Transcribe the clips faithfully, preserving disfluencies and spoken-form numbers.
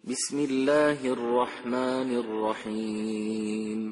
بسم الله الرحمن الرحيم.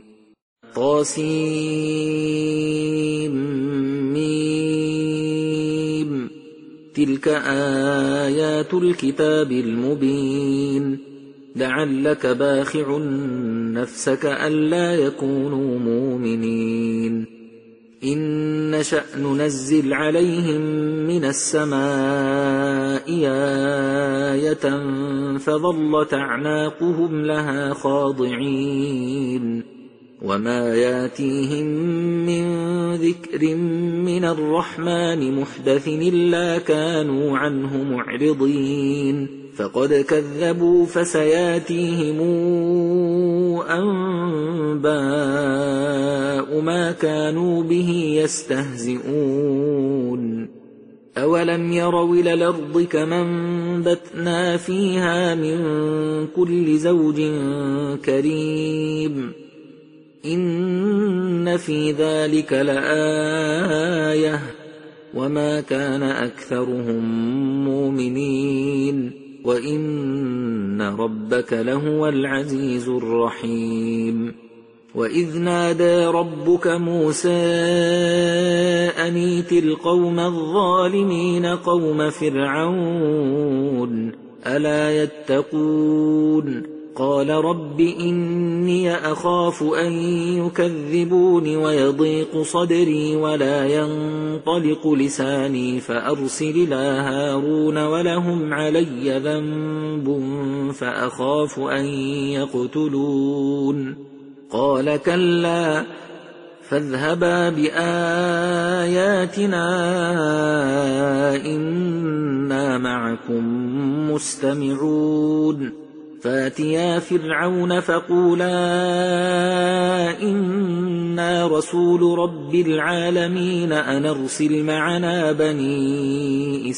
طاسيم. تلك آيات الكتاب المبين. لعلك باخع نفسك ألا يكونوا مؤمنين. إن نشأ ننزل عليهم من السماء آية فظلت أعناقهم لها خاضعين. وما ياتيهم من ذكر من الرحمن محدث إلا كانوا عنه معرضين. فقد كذبوا فسياتيهم أنباء ما كانوا به يستهزئون. أولم يروا إلى الأرض كما أنبتنا فيها من كل زوج كريم. إن في ذلك لآية وما كان أكثرهم مؤمنين وإن ربك لهو العزيز الرحيم. وإذ نادى ربك موسى أن ائت القوم الظالمين قوم فرعون ألا يتقون. قال رب إني أخاف أن يكذبون ويضيق صدري ولا ينطلق لساني فأرسل إلى هارون ولهم علي ذنب فأخاف أن يقتلون. قال كلا فاذهبا بآياتنا إنا معكم مستمعون. فاتيا فرعون فقولا إنا رسول رب العالمين أن أرسل معنا بني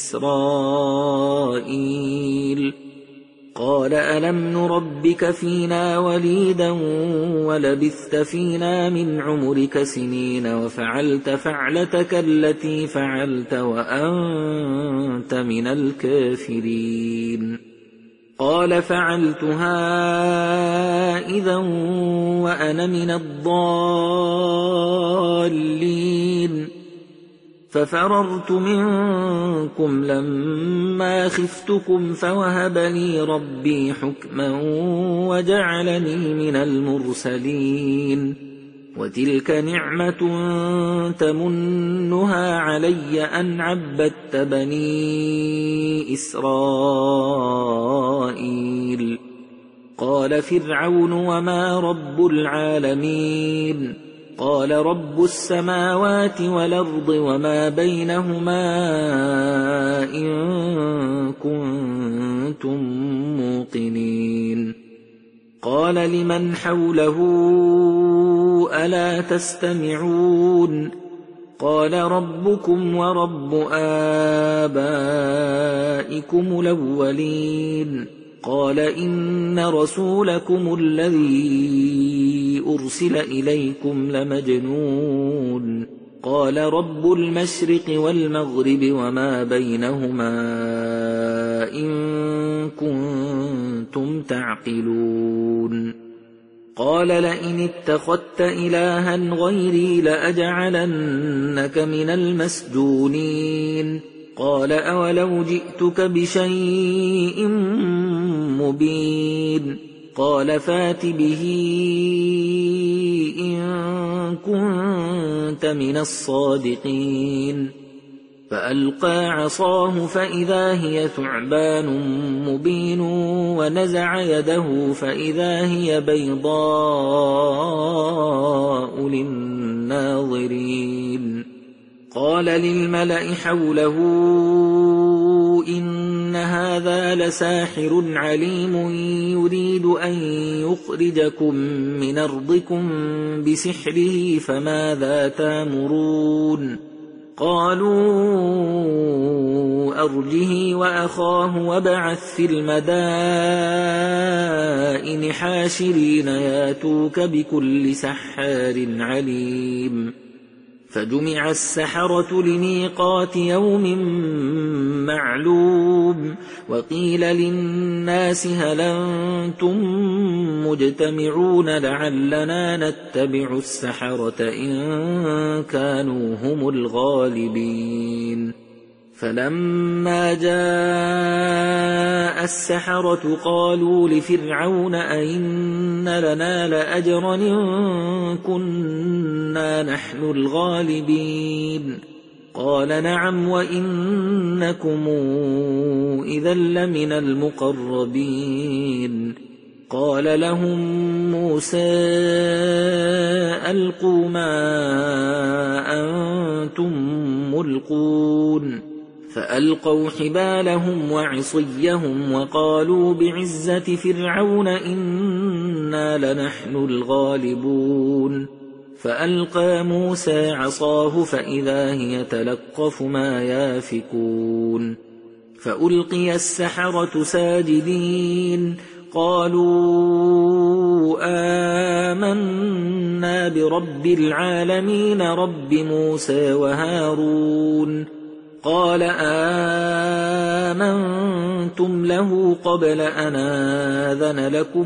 إسرائيل. قال ألم نربك فينا وليدا ولبثت فينا من عمرك سنين وفعلت فعلتك التي فعلت وأنت من الكافرين. قال فعلتها إذا وأنا من الضالين. ففررت منكم لما خفتكم فوهب لي ربي حكما وجعلني من المرسلين. وتلك نعمة تمنها علي أن عبدت بني إسرائيل. قال فرعون وما رب العالمين؟ قال رب السماوات والأرض وما بينهما إن كنتم موقنين. قال لمن حوله ألا تستمعون؟ قال ربكم ورب آبائكم الأولين. قال إن رسولكم الذي أرسل إليكم لمجنون. قال رب المشرق والمغرب وما بينهما إن كنتم تعقلون. قال لئن اتخذت إلها غيري لأجعلنك من المسجونين. قال أولو جئتك بشيء مبين؟ قال فات به إن كنت من الصادقين. فألقى عصاه فإذا هي ثعبان مبين ونزع يده فإذا هي بيضاء للناظرين. قال للملأ حوله إن هذا لساحر عليم يريد أن يخرجكم من أرضكم بسحره فماذا تأمرون؟ قالوا أرجه وأخاه وابعث في المدائن حاشرين ياتوك بكل سحار عليم. فجمع السحرة لميقات يوم معلوم وقيل للناس هل أنتم مجتمعون لعلنا نتبع السحرة إن كانوا هم الغالبين فلما جاء السحرة قالوا لفرعون أئن لنا لأجرا إن كنا نحن الغالبين قال نعم وإنكم إذا لمن المقربين قال لهم موسى ألقوا ما أنتم ملقون فألقوا حبالهم وعصيهم وقالوا بعزة فرعون إنا لنحن الغالبون فألقى موسى عصاه فإذا هي تلقف ما يافكون فألقي السحرة ساجدين قالوا آمنا برب العالمين رب موسى وهارون قال آمنتم له قبل أن آذن لكم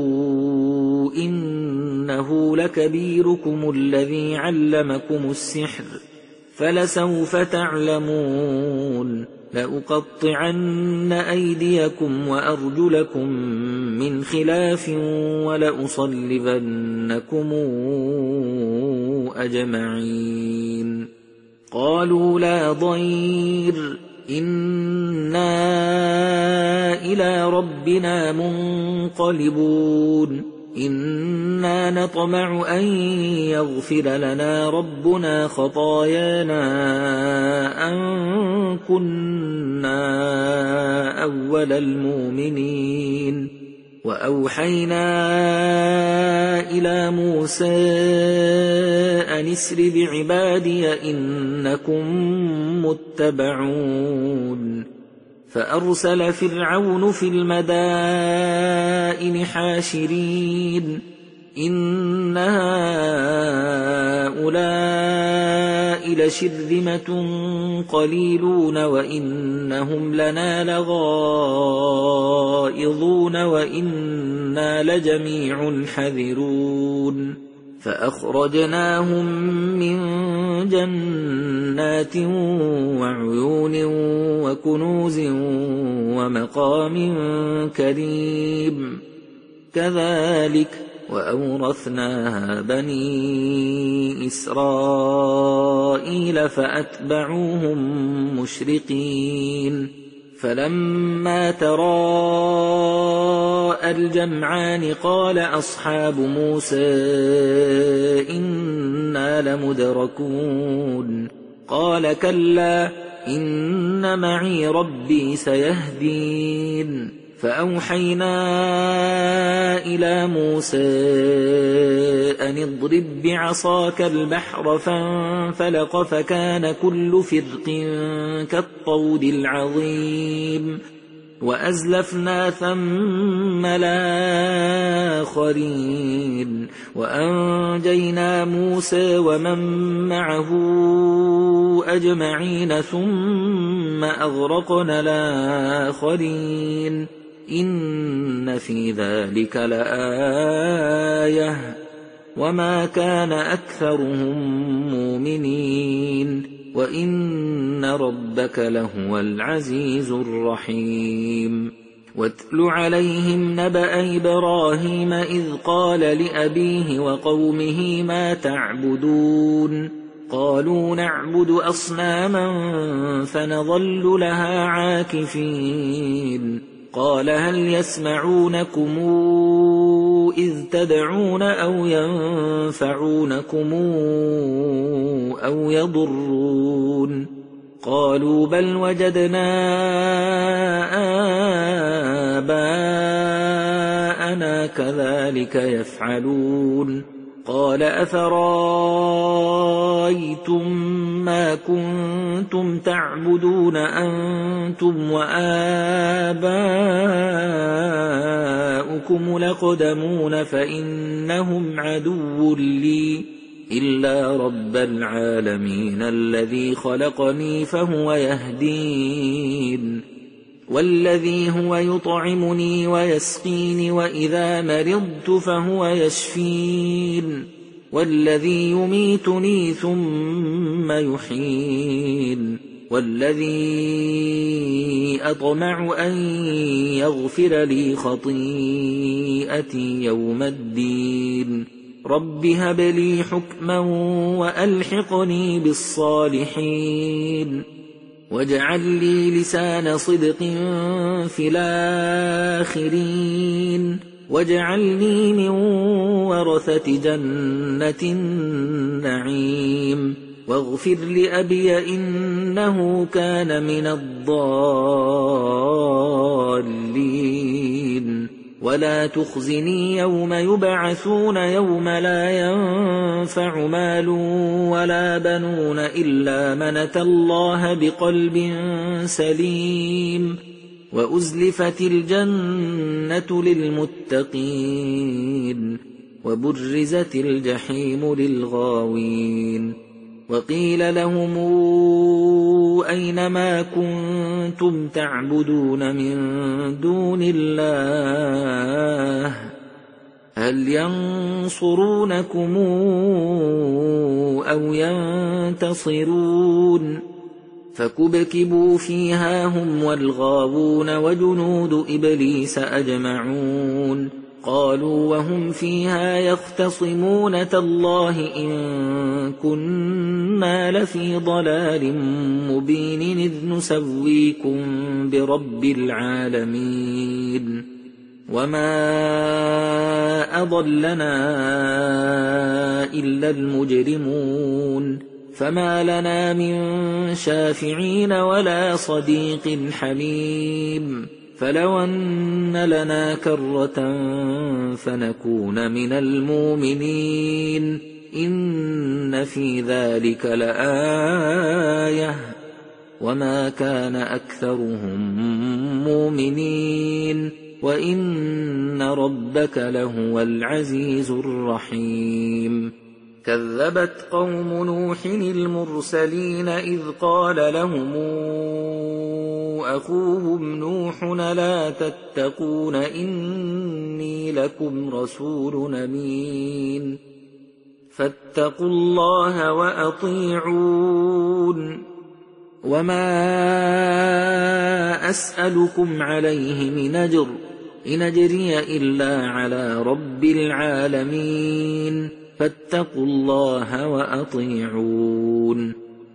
إنه لكبيركم الذي علمكم السحر فلسوف تعلمون لأقطعن أيديكم وأرجلكم من خلاف ولأصلبنكم أجمعين قالوا لا ضير إنا إلى ربنا منقلبون إنا نطمع أن يغفر لنا ربنا خطايانا أن كنا أول المؤمنين وأوحينا إلى موسى أن اسر بعبادي إنكم متبعون فأرسل فرعون في المدائن حاشرين إن هؤلاء لشرذمة قليلون وإنهم لنا لغائظون وإنا لجميع حذرون فأخرجناهم من جنات وعيون وكنوز ومقام كريم كذلك وأورثناها بني إسرائيل فأتبعوهم مشرقين فلما تراءى الجمعان قال أصحاب موسى إنا لمدركون قال كلا إن معي ربي سيهدين فأوحينا إلى موسى أن اضرب بعصاك البحر فانفلق فكان كل فرق كالطود العظيم وأزلفنا ثم الآخرين وأنجينا موسى ومن معه أجمعين ثم أغرقنا الآخرين إن في ذلك لآية وما كان أكثرهم مؤمنين وإن ربك لهو العزيز الرحيم واتل عليهم نبأ إبراهيم إذ قال لأبيه وقومه ما تعبدون قالوا نعبد أصناما فنظل لها عاكفين قال هل يسمعونكم إذ تدعون أو ينفعونكم أو يضرون قالوا بل وجدنا آباءنا كذلك يفعلون قال أفرأيتم ما كنتم تعبدون أنتم وآباؤكم الأقدمون فإنهم عدو لي إلا رب العالمين الذي خلقني فهو يهدين والذي هو يطعمني ويسقين وإذا مرضت فهو يشفين والذي يميتني ثم يحيين والذي أطمع أن يغفر لي خطيئتي يوم الدين رب هب لي حكما وألحقني بالصالحين واجعل لي لسان صدق في الآخرين واجعلني من ورثة جنة النعيم واغفر لأبي إنه كان من الضالين ولا تخزني يوم يبعثون يوم لا ينفع مال ولا بنون إلا من أتى الله بقلب سليم وأزلفت الجنة للمتقين وبرزت الجحيم للغاوين وقيل لهم أينما كنتم تعبدون من دون الله هل ينصرونكم أو ينتصرون فكبكبوا فيها هم والغاوون وجنود إبليس أجمعون قالوا وهم فيها يختصمون تالله إن كنا لفي ضلال مبين إذ نسويكم برب العالمين وما أضلنا إلا المجرمون فما لنا من شافعين ولا صديق حميم فلو أن لنا كرة فنكون من المؤمنين إن في ذلك لآية وما كان أكثرهم مؤمنين وإن ربك لهو العزيز الرحيم كذبت قوم نوح المرسلين إذ قال لهم أخوهم نوح لا تتقون إني لكم رسول أمين فاتقوا الله وأطيعون وما أسألكم عليه من أجر إن أجري إلا على رب العالمين فاتقوا الله وأطيعون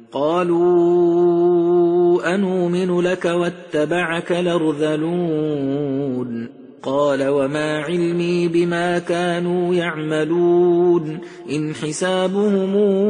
قالوا أنؤمن لك واتبعك الأرذلون قال وما علمي بما كانوا يعملون إن حسابهم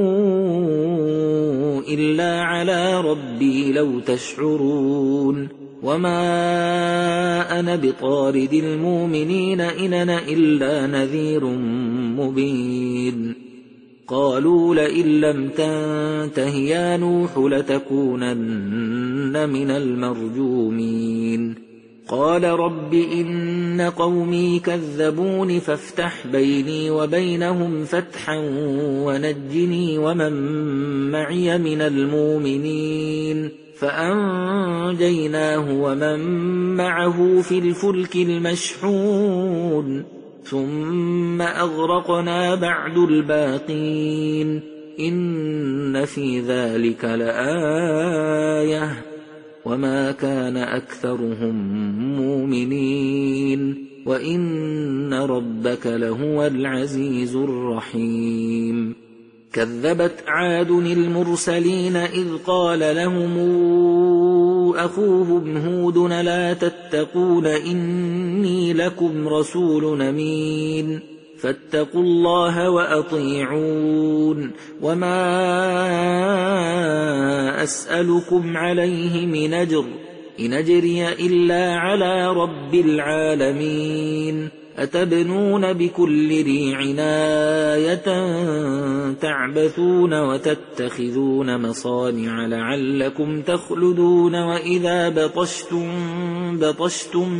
إلا على ربي لو تشعرون وما أنا بطارد المؤمنين إن أنا إلا نذير مبين قالوا لئن لم تنته يا نوح لتكونن من المرجومين قال رب إن قومي كذبون فافتح بيني وبينهم فتحا ونجني ومن معي من المؤمنين فأنجيناه ومن معه في الفلك المشحون ثم أغرقنا بعد الباقين إن في ذلك لآية وما كان أكثرهم مؤمنين وإن ربك لهو العزيز الرحيم كذبت عاد المرسلين إذ قال لهم أخوهم هود لا تتقون إني لكم رسول أمين فاتقوا الله وأطيعون وما أسألكم عليه من أجر إن أجري إلا على رب العالمين أتبنون بكل ريع آية تعبثون وتتخذون مصانع لعلكم تخلدون وإذا بطشتم بطشتم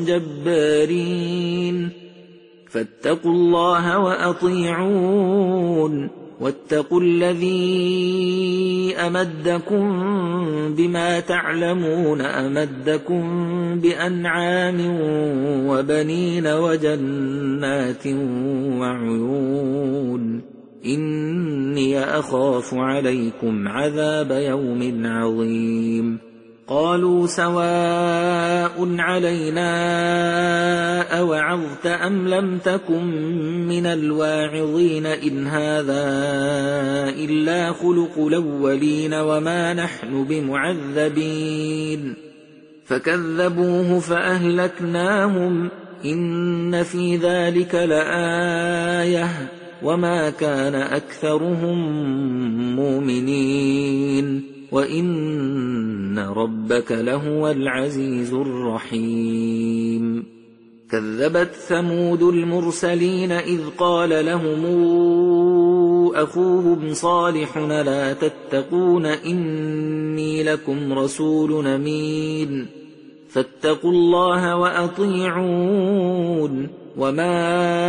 جبارين فاتقوا الله وأطيعون واتقوا الذي أمدكم بما تعلمون أمدكم بأنعام وبنين وجنات وعيون إني أخاف عليكم عذاب يوم عظيم قالوا سواء علينا أوعظت أم لم تكن من الواعظين إن هذا إلا خلق الأولين وما نحن بمعذبين فكذبوه فأهلكناهم إن في ذلك لآية وما كان أكثرهم مؤمنين وإن ربك لهو العزيز الرحيم كذبت ثمود المرسلين إذ قال لهم أخوهم صالح لا تتقون إني لكم رسول أمين فاتقوا الله وأطيعون وما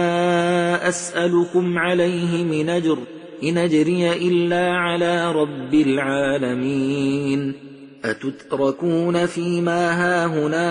أسألكم عليه من أجر إن أجري إلا على رب العالمين أتتركون فيما هاهنا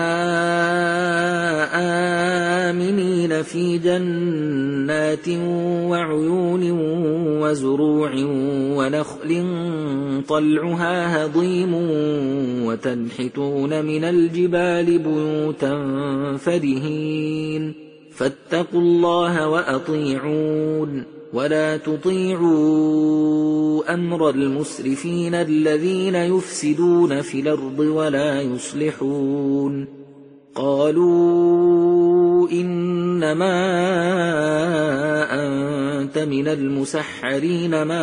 آمنين في جنات وعيون وزروع ونخل طلعها هضيم وتنحتون من الجبال بيوتا فرهين فاتقوا الله وأطيعون ولا تطيعوا أمر المسرفين الذين يفسدون في الأرض ولا يصلحون قالوا إنما أنت من المسحرين ما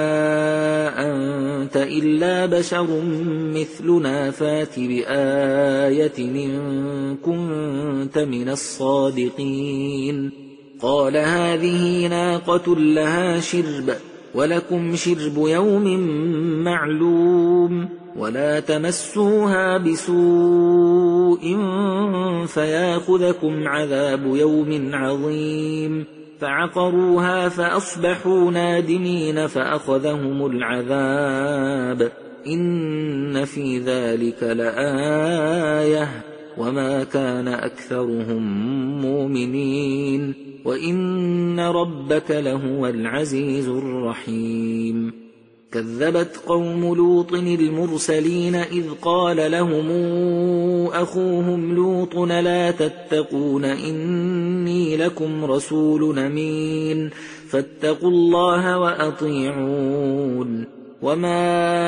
أنت إلا بشر مثلنا فات بآية إن كنت من الصادقين قال هذه ناقة لها شرب ولكم شرب يوم معلوم ولا تمسوها بسوء فياخذكم عذاب يوم عظيم فعقروها فأصبحوا نادمين فأخذهم العذاب إن في ذلك لآية وما كان أكثرهم مؤمنين وإن ربك لهو العزيز الرحيم كذبت قوم لوط المرسلين إذ قال لهم أخوهم لوط لا تتقون إني لكم رسول أمين فاتقوا الله وأطيعون وما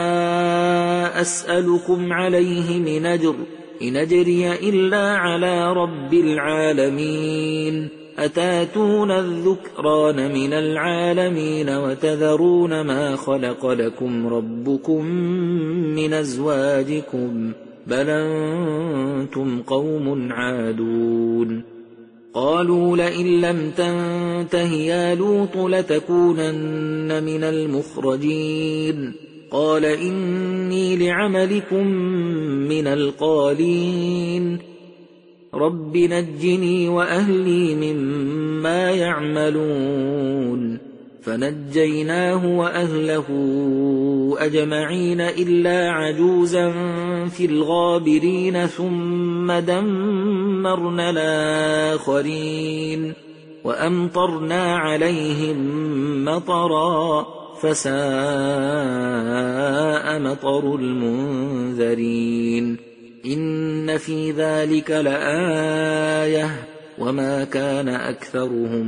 أسألكم عليه من أجر إن أجري إلا على رب العالمين أتاتون الذكران من العالمين وتذرون ما خلق لكم ربكم من أزواجكم بل أنتم قوم عادون قالوا لئن لم تنته يا لوط لتكونن من المخرجين قال إني لعملكم من القالين رب نجني وأهلي مما يعملون فنجيناه وأهله أجمعين إلا عجوزا في الغابرين ثم دمرنا الآخرين وأمطرنا عليهم مطرا فساء مطر المنذرين إن في ذلك لآية وما كان أكثرهم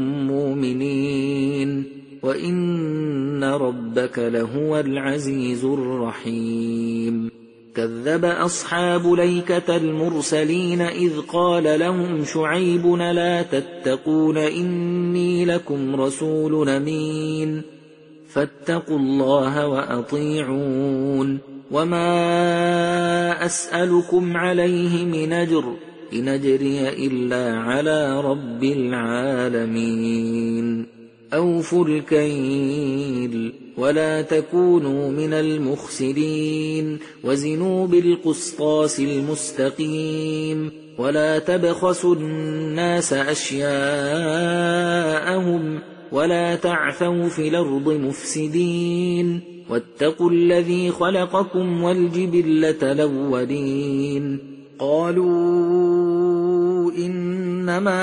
مؤمنين وإن ربك لهو العزيز الرحيم كذب أصحاب ليكة المرسلين إذ قال لهم شعيب لا تتقون إني لكم رسول أمين فاتقوا الله وأطيعون وما أسألكم عليه من أجر إن أجري إلا على رب العالمين أوفوا الكيل ولا تكونوا من المخسرين وزنوا بالقسطاس المستقيم ولا تبخسوا الناس أشياءهم ولا تعثوا في الأرض مفسدين واتقوا الذي خلقكم والجبلة الأولين قالوا إنما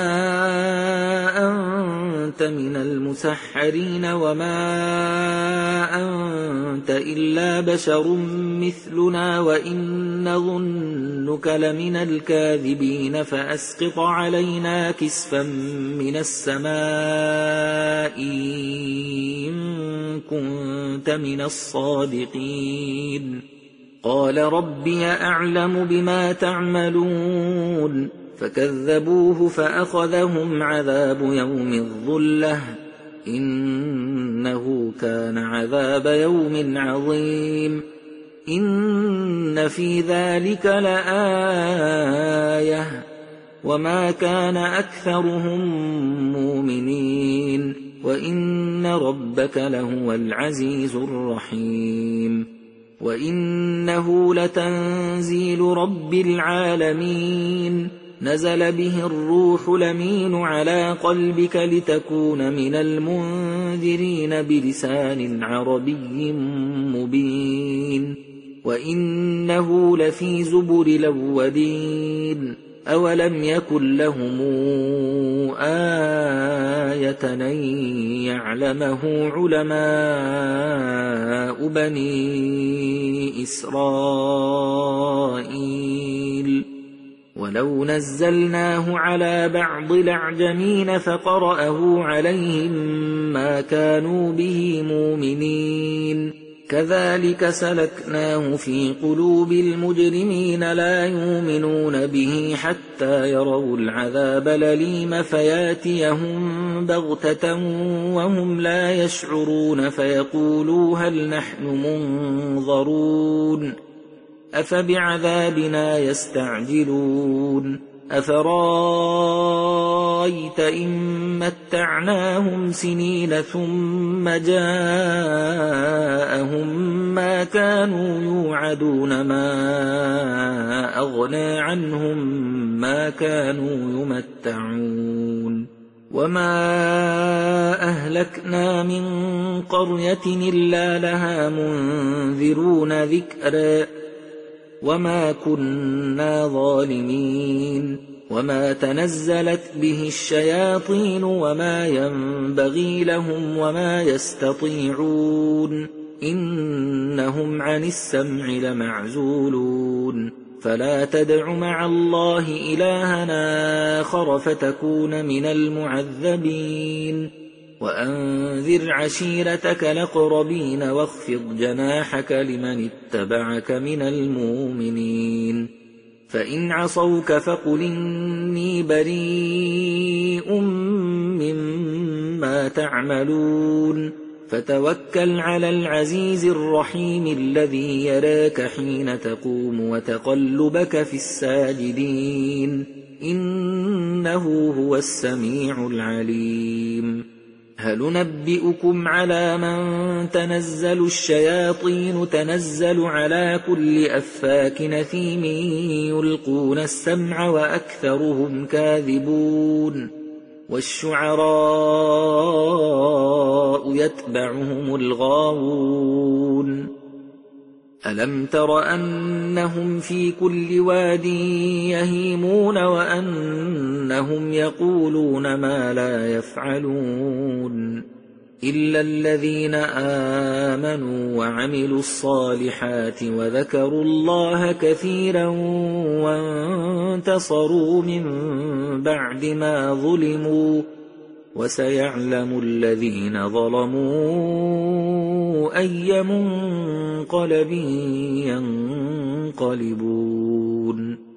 أنت من المسحرين وما أنت إلا بشر مثلنا وإن نظنك لمن الكاذبين فأسقط علينا كسفا من السماء إن كنت من الصادقين قال ربي أعلم بما تعملون فكذبوه فأخذهم عذاب يوم الظلة إنه كان عذاب يوم عظيم إن في ذلك لآية وما كان أكثرهم مؤمنين وإن ربك لهو العزيز الرحيم وإنه لتنزيل رب العالمين نزل به الروح الأمين على قلبك لتكون من المنذرين بلسان عربي مبين وإنه لفي زبر الأولين أولم يكن لهم آية أن يعلمه علماء بني إسرائيل ولو نزلناه على بعض الأعجمين فقرأه عليهم ما كانوا به مؤمنين كذلك سلكناه في قلوب المجرمين لا يؤمنون به حتى يروا العذاب الأليم فياتيهم بغتة وهم لا يشعرون فيقولوا هل نحن منظرون أفبعذابنا يستعجلون أفرايت إن متعناهم سنين ثم جاءهم ما كانوا يوعدون ما أغنى عنهم ما كانوا يمتعون وما أهلكنا من قرية إلا لها منذرون ذكرا وما كنا ظالمين وما تنزلت به الشياطين وما ينبغي لهم وما يستطيعون إنهم عن السمع لمعزولون فلا تدع مع الله إلهنا آخر فتكون من المعذبين وأنذر عشيرتك الأقربين واخفض جناحك لمن اتبعك من المؤمنين فإن عصوك فقل إني بريء مما تعملون فتوكل على العزيز الرحيم الذي يراك حين تقوم وتقلبك في الساجدين إنه هو السميع العليم هل ننبئكم على من تنزل الشياطين تنزل على كل أفاك نثيم يلقون السمع وأكثرهم كاذبون والشعراء يتبعهم الغاوون ألم تر أنهم في كل واد يهيمون وأنهم يقولون ما لا يفعلون إلا الذين آمنوا وعملوا الصالحات وذكروا الله كثيرا وانتصروا من بعد ما ظلموا وسيعلم الذين ظلموا أي منقلب ينقلبون